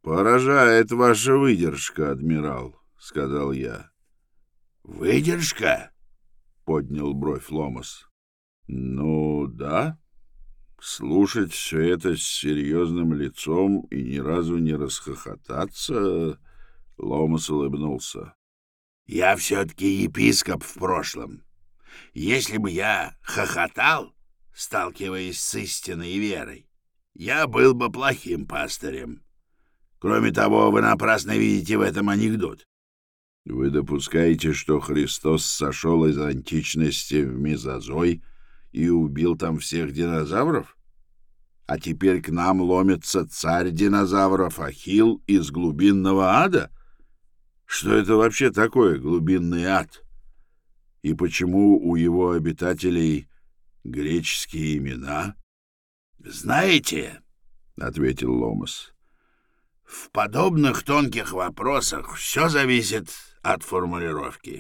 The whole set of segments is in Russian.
«Поражает ваша выдержка, адмирал», — сказал я. «Выдержка?» — поднял бровь Ломас. «Ну, да. Слушать все это с серьезным лицом и ни разу не расхохотаться...» Ломас улыбнулся. «Я все-таки епископ в прошлом. Если бы я хохотал, сталкиваясь с истинной верой, я был бы плохим пастырем. Кроме того, вы напрасно видите в этом анекдот». «Вы допускаете, что Христос сошел из античности в Мезозой и убил там всех динозавров? А теперь к нам ломится царь динозавров Ахилл из глубинного ада? Что это вообще такое глубинный ад? И почему у его обитателей греческие имена?» «Знаете, — ответил Ломас, — в подобных тонких вопросах все зависит от формулировки.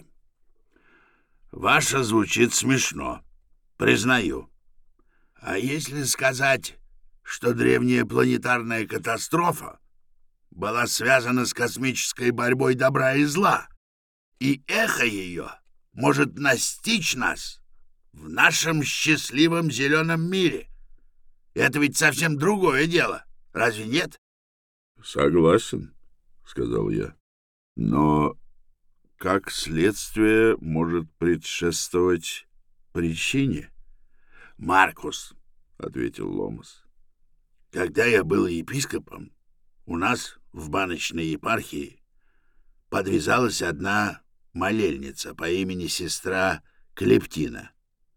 Ваша звучит смешно, признаю. А если сказать, что древняя планетарная катастрофа была связана с космической борьбой добра и зла, и эхо ее может настичь нас в нашем счастливом зеленом мире? Это ведь совсем другое дело, разве нет?» «Согласен», — сказал я. «Но как следствие может предшествовать причине?» «Маркус», — ответил Ломас. «когда я был епископом, у нас в баночной епархии подвязалась одна молельница по имени сестра Клептина.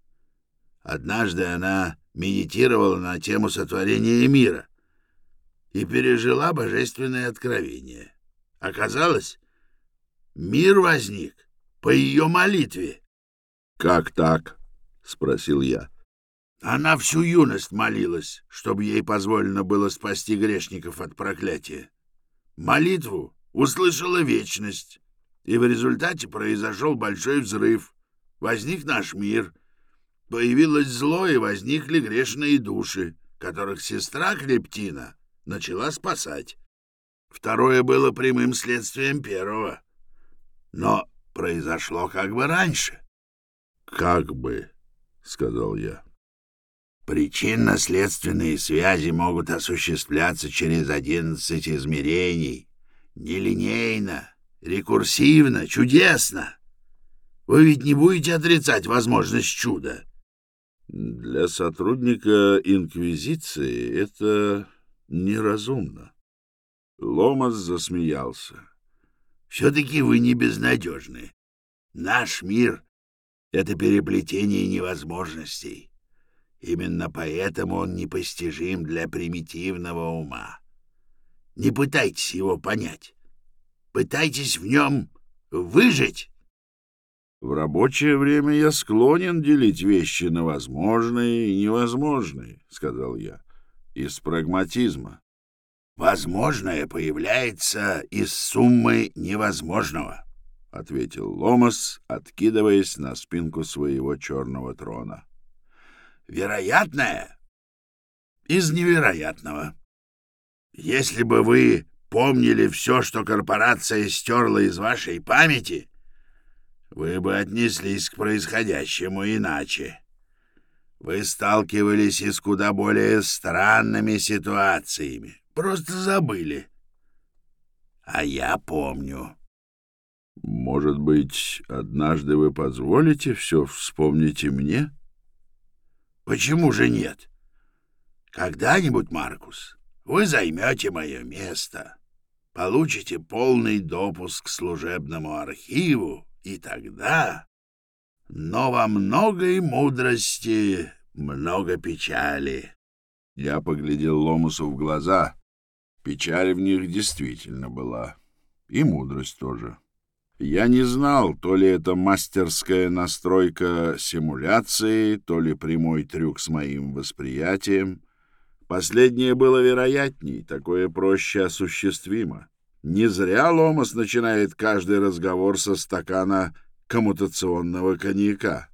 Однажды она медитировала на тему сотворения мира и пережила божественное откровение. Оказалось, мир возник по ее молитве». «Как так?» — спросил я. Она всю юность молилась, чтобы ей позволено было спасти грешников от проклятия. Молитву услышала вечность, и в результате произошел большой взрыв. Возник наш мир, появилось зло, и возникли грешные души, которых сестра Клептина начала спасать. Второе было прямым следствием первого, но произошло как бы раньше». «Как бы», — сказал я. «Причинно-следственные связи могут осуществляться через 11 измерений. Нелинейно, рекурсивно, чудесно. Вы ведь не будете отрицать возможность чуда?» «Для сотрудника Инквизиции это неразумно». Ломас засмеялся. «Все-таки вы не безнадежны. Наш мир — это переплетение невозможностей. Именно поэтому он непостижим для примитивного ума. Не пытайтесь его понять. Пытайтесь в нем выжить». «В рабочее время я склонен делить вещи на возможные и невозможные», — сказал я, — «из прагматизма». «Возможное появляется из суммы невозможного», — ответил Ломас, откидываясь на спинку своего черного трона. «Вероятное из невероятного. Если бы вы помнили все, что корпорация стерла из вашей памяти, вы бы отнеслись к происходящему иначе. Вы сталкивались и с куда более странными ситуациями, просто забыли. А я помню». «Может быть, однажды вы позволите все вспомнить и мне?» «Почему же нет? Когда-нибудь, Маркус, вы займете мое место, получите полный допуск к служебному архиву, и тогда... Но во многой мудрости много печали». Я поглядел Ломасу в глаза. Печаль в них действительно была. И мудрость тоже. Я не знал, то ли это мастерская настройка симуляции, то ли прямой трюк с моим восприятием. Последнее было вероятней, такое проще осуществимо. Не зря Ломас начинает каждый разговор со стакана коммутационного коньяка.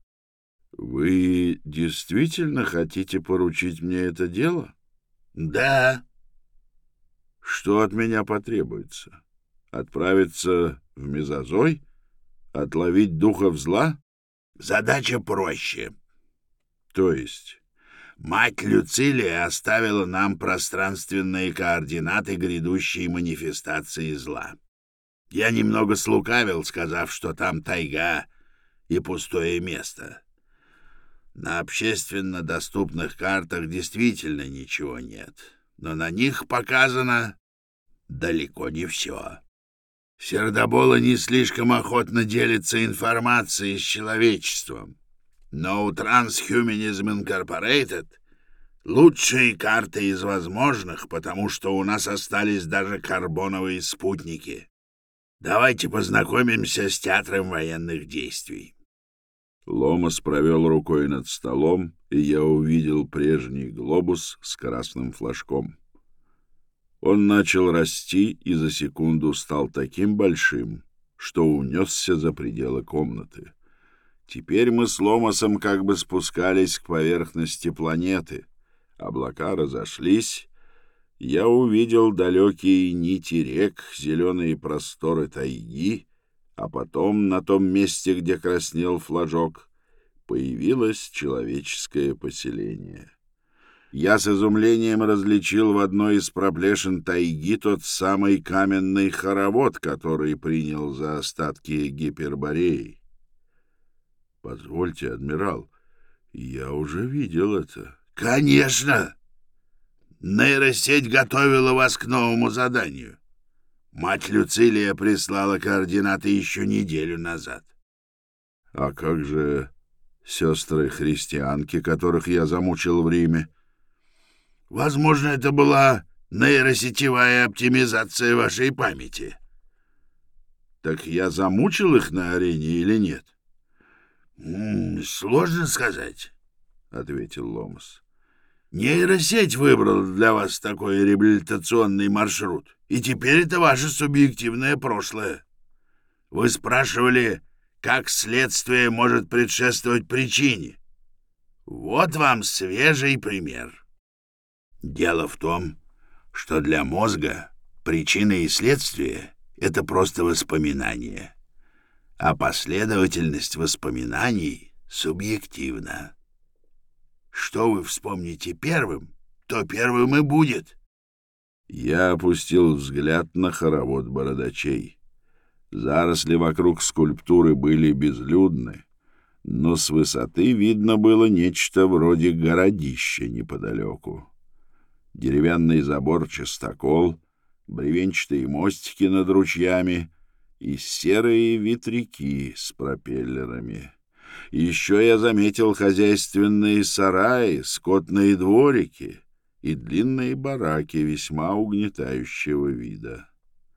«Вы действительно хотите поручить мне это дело?» «Да». Что от меня потребуется? Отправиться в Мезозой? Отловить духов зла? Задача проще. То есть? Мать Люцилия оставила нам пространственные координаты грядущей манифестации зла. Я немного слукавил, сказав, что там тайга и пустое место. На общественно доступных картах действительно ничего нет, но на них показано далеко не все. Сердобола не слишком охотно делится информацией с человечеством, но у Transhumanism Incorporated лучшие карты из возможных, потому что у нас остались даже карбоновые спутники. Давайте познакомимся с театром военных действий. Ломас провел рукой над столом, и я увидел прежний глобус с красным флажком. Он начал расти и за секунду стал таким большим, что унесся за пределы комнаты. Теперь мы с Ломасом как бы спускались к поверхности планеты. Облака разошлись. Я увидел далекие нити рек, зеленые просторы тайги, а потом на том месте, где краснел флажок, появилось человеческое поселение. Я с изумлением различил в одной из проплешин тайги тот самый каменный хоровод, который принял за остатки Гипербореи. Позвольте, адмирал, я уже видел это. Конечно! Нейросеть готовила вас к новому заданию. Мать Люцилия прислала координаты еще неделю назад. А как же сестры-христианки, которых я замучил в Риме? Возможно, это была нейросетевая оптимизация вашей памяти. Так я замучил их на арене или нет? Сложно сказать, — ответил Ломас. Нейросеть выбрала для вас такой реабилитационный маршрут, и теперь это ваше субъективное прошлое. Вы спрашивали, как следствие может предшествовать причине. Вот вам свежий пример. Дело в том, что для мозга причина и следствие — это просто воспоминания, а последовательность воспоминаний субъективна. Что вы вспомните первым, то первым и будет. Я опустил взгляд на хоровод бородачей. Заросли вокруг скульптуры были безлюдны, но с высоты видно было нечто вроде городища неподалеку. Деревянный забор-частокол, бревенчатые мостики над ручьями и серые ветряки с пропеллерами. Еще я заметил хозяйственные сараи, скотные дворики и длинные бараки весьма угнетающего вида.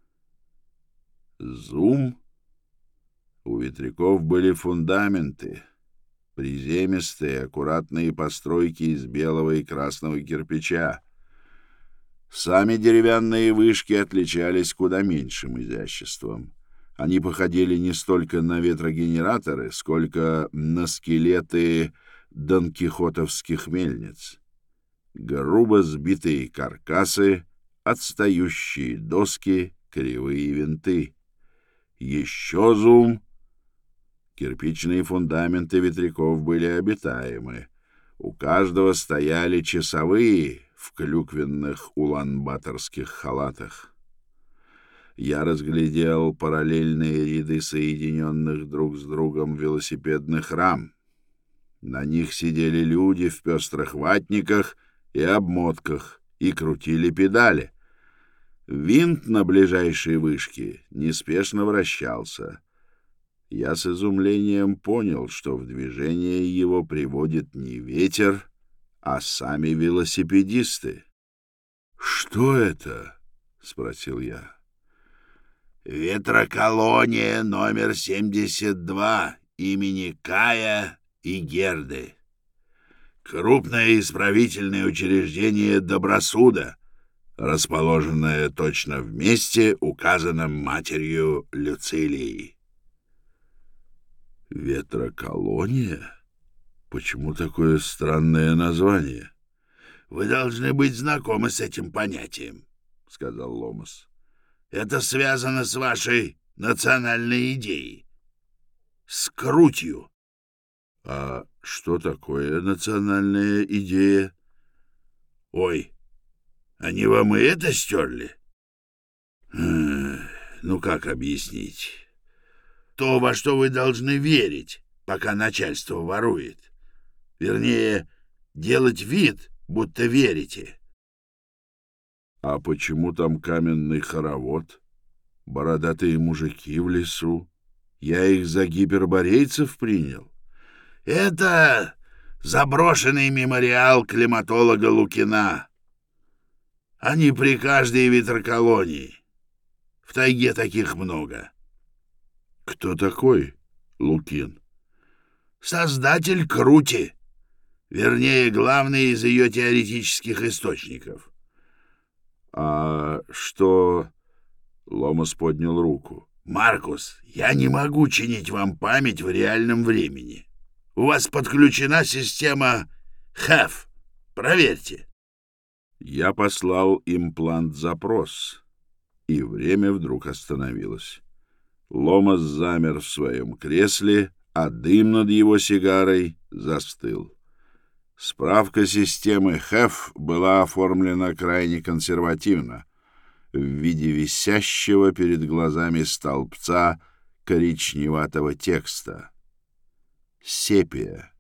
Зум. У ветряков были фундаменты, приземистые, аккуратные постройки из белого и красного кирпича. Сами деревянные вышки отличались куда меньшим изяществом. Они походили не столько на ветрогенераторы, сколько на скелеты донкихотовских мельниц. Грубо сбитые каркасы, отстающие доски, кривые винты. Еще зум. Кирпичные фундаменты ветряков были обитаемы. У каждого стояли часовые в клюквенных улан-баторских халатах. Я разглядел параллельные ряды соединенных друг с другом велосипедных рам. На них сидели люди в пестрых ватниках и обмотках и крутили педали. Винт на ближайшей вышке неспешно вращался. Я с изумлением понял, что в движение его приводит не ветер, а сами велосипедисты. «Что это?» — спросил я. «Ветроколония номер 72 имени Кая и Герды. Крупное исправительное учреждение Добросуда, расположенное точно в месте, указанном матерью Люцилии». «Ветроколония? Почему такое странное название?» «Вы должны быть знакомы с этим понятием. сказал Ломас. Это связано с вашей национальной идеей. С крутью. А что такое национальная идея? Ой, они вам и это стерли? Ну, как объяснить? То, во что вы должны верить, пока начальство ворует. Вернее, делать вид, будто верите. А почему там каменный хоровод? Бородатые мужики в лесу? Я их за гиперборейцев принял? Это заброшенный мемориал климатолога Лукина. Они при каждой ветроколонии. В тайге таких много. Кто такой Лукин? Создатель крути. Вернее, главный из ее теоретических источников. А что... Ломас поднял руку. Маркус, я не могу чинить вам память в реальном времени. У вас подключена система HEF. Проверьте. Я послал имплант-запрос, и время вдруг остановилось. Ломас замер в своем кресле, а дым над его сигарой застыл. Справка системы HEF была оформлена крайне консервативно, в виде висящего перед глазами столбца коричневатого текста. Сепия.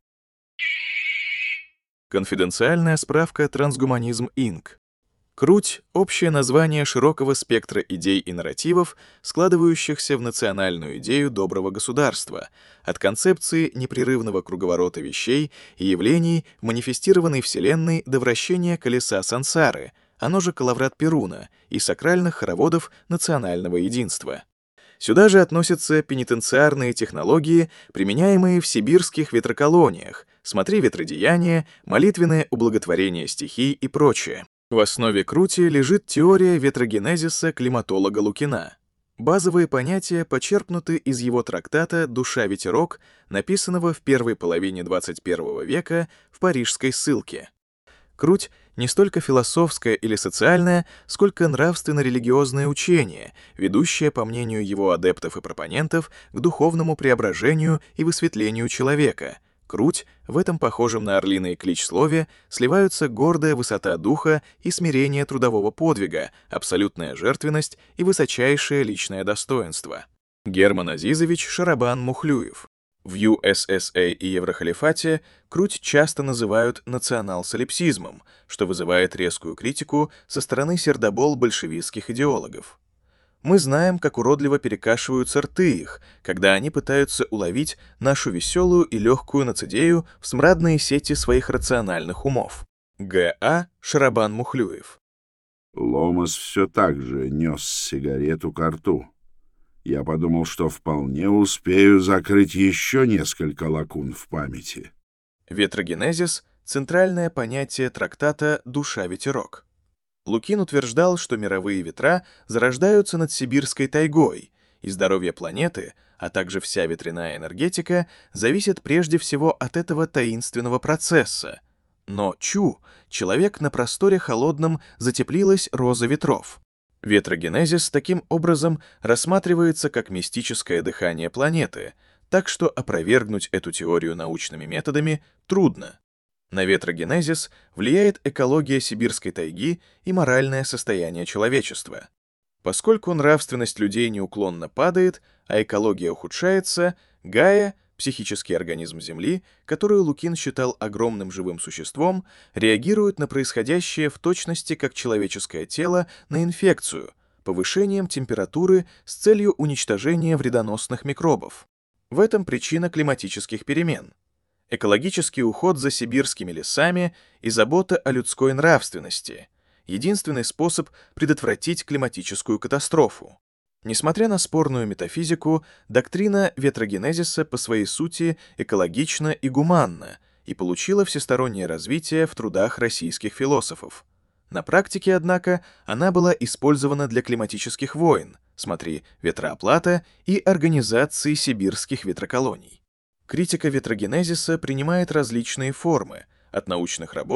Конфиденциальная справка «Трансгуманизм Инк». Круть — общее название широкого спектра идей и нарративов, складывающихся в национальную идею доброго государства, от концепции непрерывного круговорота вещей и явлений в манифестированной Вселенной до вращения колеса сансары, оно же коловрат Перуна, и сакральных хороводов национального единства. Сюда же относятся пенитенциарные технологии, применяемые в сибирских ветроколониях, смотри ветродеяние, молитвенное ублаготворение стихий и прочее. В основе крути лежит теория ветрогенезиса климатолога Лукина. Базовые понятия почерпнуты из его трактата «Душа-ветерок», написанного в первой половине XXI века в парижской ссылке. Круть — не столько философское или социальное, сколько нравственно-религиозное учение, ведущее, по мнению его адептов и пропонентов, к духовному преображению и высветлению человека. Круть, в этом похожем на орлиный клич слове, сливаются гордая высота духа и смирение трудового подвига, абсолютная жертвенность и высочайшее личное достоинство. Герман Азизович Шарабан-Мухлюев. В ЮССА и Еврохалифате круть часто называют национал-солипсизмом, что вызывает резкую критику со стороны сердобол-большевистских идеологов. Мы знаем, как уродливо перекашиваются рты их, когда они пытаются уловить нашу веселую и легкую нацидею в смрадные сети своих рациональных умов. Г.А. Шарабан-Мухлюев. Ломас все так же нес сигарету ко рту. Я подумал, что вполне успею закрыть еще несколько лакун в памяти. Ветрогенезис — центральное понятие трактата «Душа-ветерок». Лукин утверждал, что мировые ветра зарождаются над сибирской тайгой, и здоровье планеты, а также вся ветряная энергетика, зависит прежде всего от этого таинственного процесса. Но человек на просторе холодном затеплилась роза ветров. Ветрогенезис таким образом рассматривается как мистическое дыхание планеты, так что опровергнуть эту теорию научными методами трудно. На ветрогенезис влияет экология сибирской тайги и моральное состояние человечества. Поскольку нравственность людей неуклонно падает, а экология ухудшается, Гая, психический организм Земли, которую Лукин считал огромным живым существом, реагирует на происходящее в точности как человеческое тело на инфекцию, повышением температуры с целью уничтожения вредоносных микробов. В этом причина климатических перемен. Экологический уход за сибирскими лесами и забота о людской нравственности — единственный способ предотвратить климатическую катастрофу. Несмотря на спорную метафизику, доктрина ветрогенезиса по своей сути экологична и гуманна и получила всестороннее развитие в трудах российских философов. На практике, однако, она была использована для климатических войн, смотри «Ветрооплата» и организации сибирских ветроколоний. Критика ветрогенезиса принимает различные формы, от научных работ,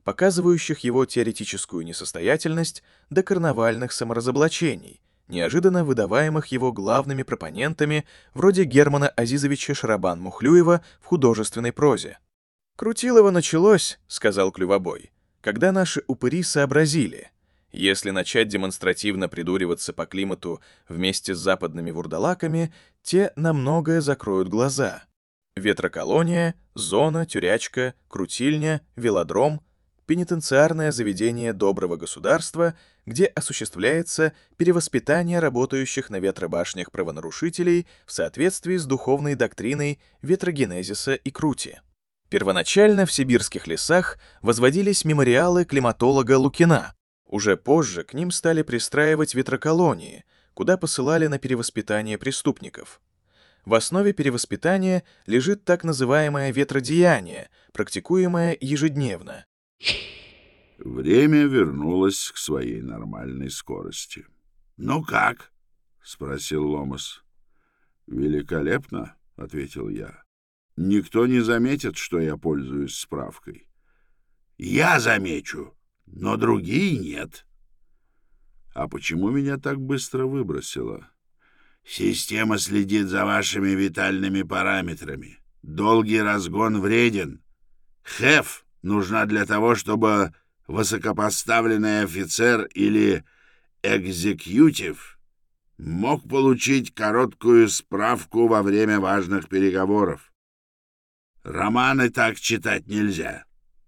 показывающих его теоретическую несостоятельность до карнавальных саморазоблачений, неожиданно выдаваемых его главными пропонентами вроде Германа Азизовича Шарабан-Мухлюева в художественной прозе. «Крутилово началось, — сказал Клювобой, — когда наши упыри сообразили, если начать демонстративно придуриваться по климату вместе с западными вурдалаками, те на многое закроют глаза. Ветроколония, зона, тюрячка, крутильня, велодром — пенитенциарное заведение доброго государства, где осуществляется перевоспитание работающих на ветробашнях правонарушителей в соответствии с духовной доктриной ветрогенезиса и крути. Первоначально в сибирских лесах возводились мемориалы климатолога Лукина. Уже позже к ним стали пристраивать ветроколонии, куда посылали на перевоспитание преступников. В основе перевоспитания лежит так называемое ветродеяние, практикуемое ежедневно. Время вернулось к своей нормальной скорости. «Ну как?» — спросил Ломас. «Великолепно», — ответил я. «Никто не заметит, что я пользуюсь справкой». «Я замечу, но другие нет». «А почему меня так быстро выбросило?» «Система следит за вашими витальными параметрами. Долгий разгон вреден. ХЭФ нужна для того, чтобы высокопоставленный офицер или экзекьютив мог получить короткую справку во время важных переговоров. Романы так читать нельзя».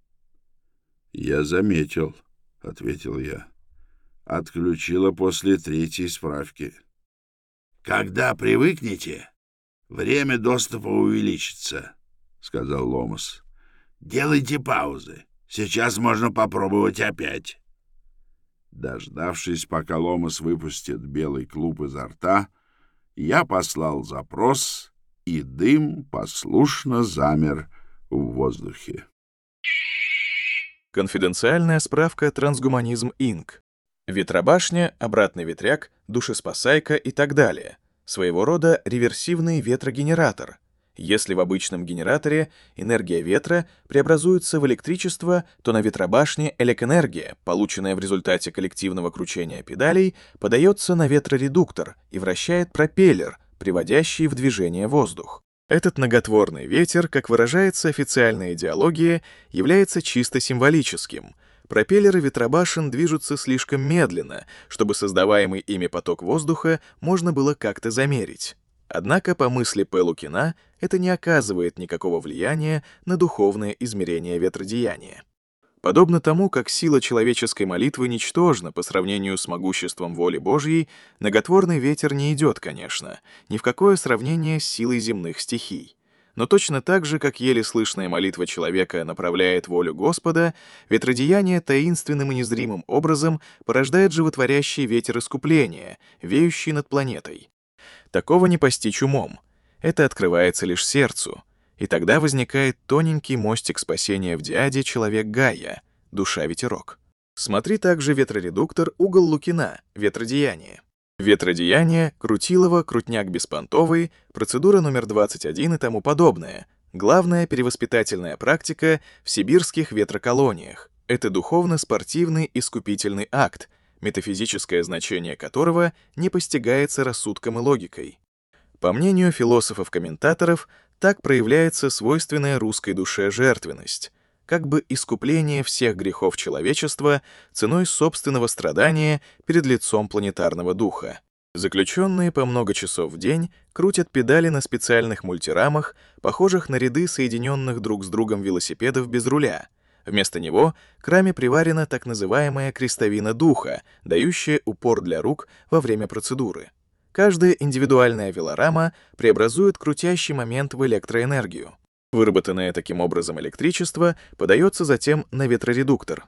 «Я заметил», — ответил я. «Отключила после 3-й справки». «Когда привыкнете, время доступа увеличится», — сказал Ломас. «Делайте паузы. Сейчас можно попробовать опять». Дождавшись, пока Ломас выпустит белый клуб изо рта, я послал запрос, и дым послушно замер в воздухе. Конфиденциальная справка «Трансгуманизм Инк». Ветробашня, обратный ветряк, душеспасайка и так далее. Своего рода реверсивный ветрогенератор. Если в обычном генераторе энергия ветра преобразуется в электричество, то на ветробашне электроэнергия, полученная в результате коллективного кручения педалей, подается на ветроредуктор и вращает пропеллер, приводящий в движение воздух. Этот многотворный ветер, как выражается официальная идеология, является чисто символическим. Пропеллеры ветробашен движутся слишком медленно, чтобы создаваемый ими поток воздуха можно было как-то замерить. Однако, по мысли П. Лукина, это не оказывает никакого влияния на духовное измерение ветродеяния. Подобно тому, как сила человеческой молитвы ничтожна по сравнению с могуществом воли Божьей, многотворный ветер не идет, конечно, ни в какое сравнение с силой земных стихий. Но точно так же, как еле слышная молитва человека направляет волю Господа, ветродеяние таинственным и незримым образом порождает животворящий ветер искупления, веющий над планетой. Такого не постичь умом. Это открывается лишь сердцу. И тогда возникает тоненький мостик спасения в диаде «Человек Гайя», душа-ветерок. Смотри также ветроредуктор «Угол Лукина», ветродеяние. Ветродеяние, Крутилово, крутняк беспонтовый, процедура номер 21 и тому подобное. Главная перевоспитательная практика в сибирских ветроколониях. Это духовно-спортивный искупительный акт, метафизическое значение которого не постигается рассудком и логикой. По мнению философов-комментаторов, так проявляется свойственная русской душе жертвенность, как бы искупление всех грехов человечества ценой собственного страдания перед лицом планетарного духа. Заключенные по много часов в день крутят педали на специальных мультирамах, похожих на ряды соединенных друг с другом велосипедов без руля. Вместо него к раме приварена так называемая крестовина духа, дающая упор для рук во время процедуры. Каждая индивидуальная велорама преобразует крутящий момент в электроэнергию. Выработанное таким образом электричество подается затем на ветроредуктор.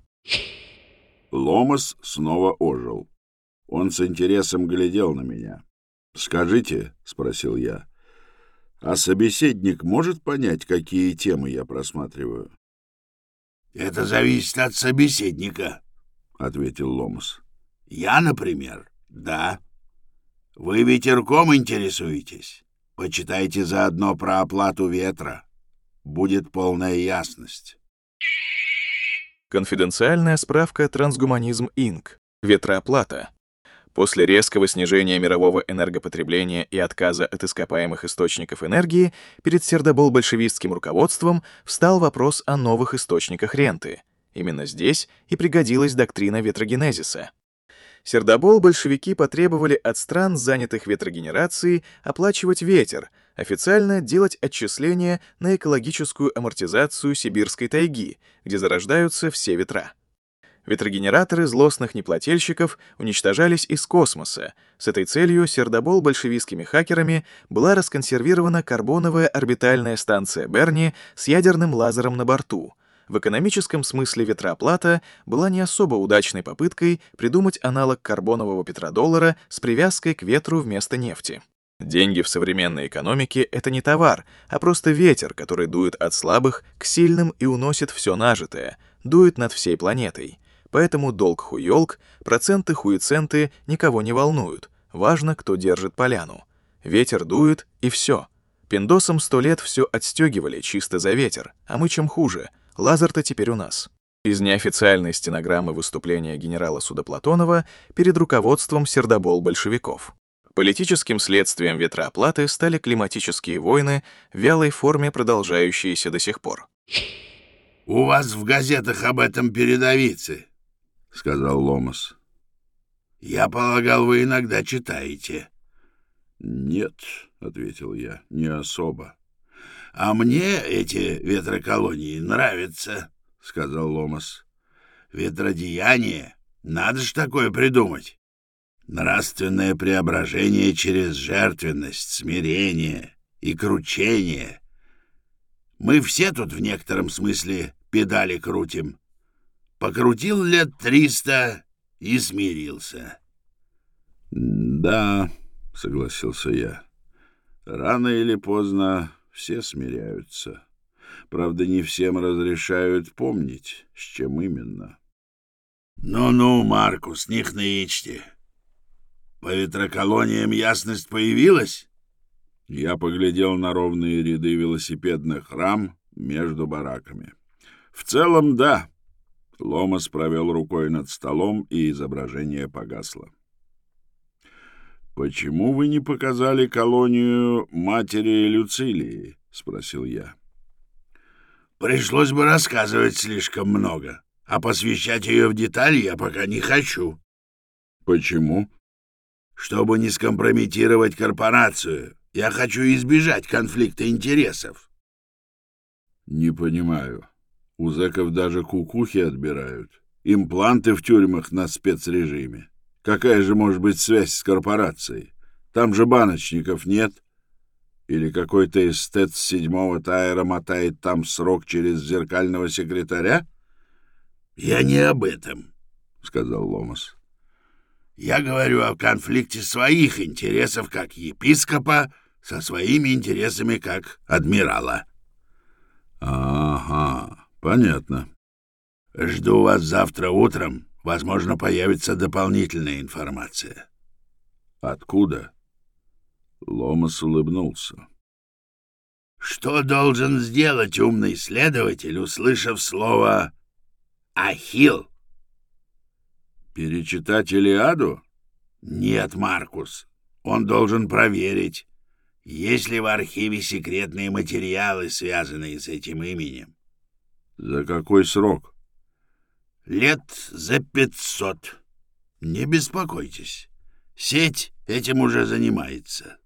Ломас снова ожил. Он с интересом глядел на меня. «Скажите, — спросил я, — а собеседник может понять, какие темы я просматриваю?» «Это зависит от собеседника», — ответил Ломас. «Я, например, да. Вы ветерком интересуетесь? Почитайте заодно про оплату ветра. Будет полная ясность». Конфиденциальная справка «Трансгуманизм Инк». Ветрооплата. После резкого снижения мирового энергопотребления и отказа от ископаемых источников энергии перед сердобол-большевистским руководством встал вопрос о новых источниках ренты. Именно здесь и пригодилась доктрина ветрогенезиса. Сердобол-большевики потребовали от стран, занятых ветрогенерацией, оплачивать ветер, официально делать отчисления на экологическую амортизацию сибирской тайги, где зарождаются все ветра. Ветрогенераторы злостных неплательщиков уничтожались из космоса. С этой целью сердобол большевистскими хакерами была расконсервирована карбоновая орбитальная станция Берни с ядерным лазером на борту. В экономическом смысле ветрооплата была не особо удачной попыткой придумать аналог карбонового петродоллара с привязкой к ветру вместо нефти. Деньги в современной экономике — это не товар, а просто ветер, который дует от слабых к сильным и уносит все нажитое, дует над всей планетой. Поэтому долг-хуёлк, проценты-хуеценты никого не волнуют. Важно, кто держит поляну. Ветер дует, и все. Пиндосам 100 лет все отстегивали чисто за ветер, а мы чем хуже. Лазер-то теперь у нас. Из неофициальной стенограммы выступления генерала Судоплатонова перед руководством сердобол-большевиков. Политическим следствием ветрооплаты стали климатические войны в вялой форме, продолжающиеся до сих пор. «У вас в газетах об этом передовицы», — сказал Ломас. «Я полагал, вы иногда читаете». «Нет», — ответил я, — «не особо». «А мне эти ветроколонии нравятся», — сказал Ломас. «Ветродеяние, надо ж такое придумать. Нравственное преображение через жертвенность, смирение и кручение. Мы все тут в некотором смысле педали крутим. Покрутил лет 300 и смирился». «Да», — согласился я, — «рано или поздно все смиряются. Правда, не всем разрешают помнить, с чем именно». «Ну-ну, Маркус, не хнычьте. По ветроколониям ясность появилась?» Я поглядел на ровные ряды велосипедных рам между бараками. «В целом, да». Ломас провел рукой над столом, и изображение погасло. «Почему вы не показали колонию матери Люцилии?» — спросил я. «Пришлось бы рассказывать слишком много, а посвящать ее в детали я пока не хочу». «Почему?» «Чтобы не скомпрометировать корпорацию. Я хочу избежать конфликта интересов». «Не понимаю. У зэков даже кукухи отбирают. Импланты в тюрьмах на спецрежиме. Какая же может быть связь с корпорацией? Там же баночников нет. Или какой-то эстет с 7-го тайра мотает там срок через зеркального секретаря?» «Я не об этом», — сказал Ломас. «Я говорю о конфликте своих интересов как епископа со своими интересами как адмирала». «Ага, понятно». «Жду вас завтра утром. Возможно, появится дополнительная информация». «Откуда?» Ломас улыбнулся. «Что должен сделать умный следователь, услышав слово «Ахилл»?» «Перечитать Илиаду?» «Нет, Маркус. Он должен проверить, есть ли в архиве секретные материалы, связанные с этим именем». «За какой срок?» «Лет за 500. Не беспокойтесь. Сеть этим уже занимается».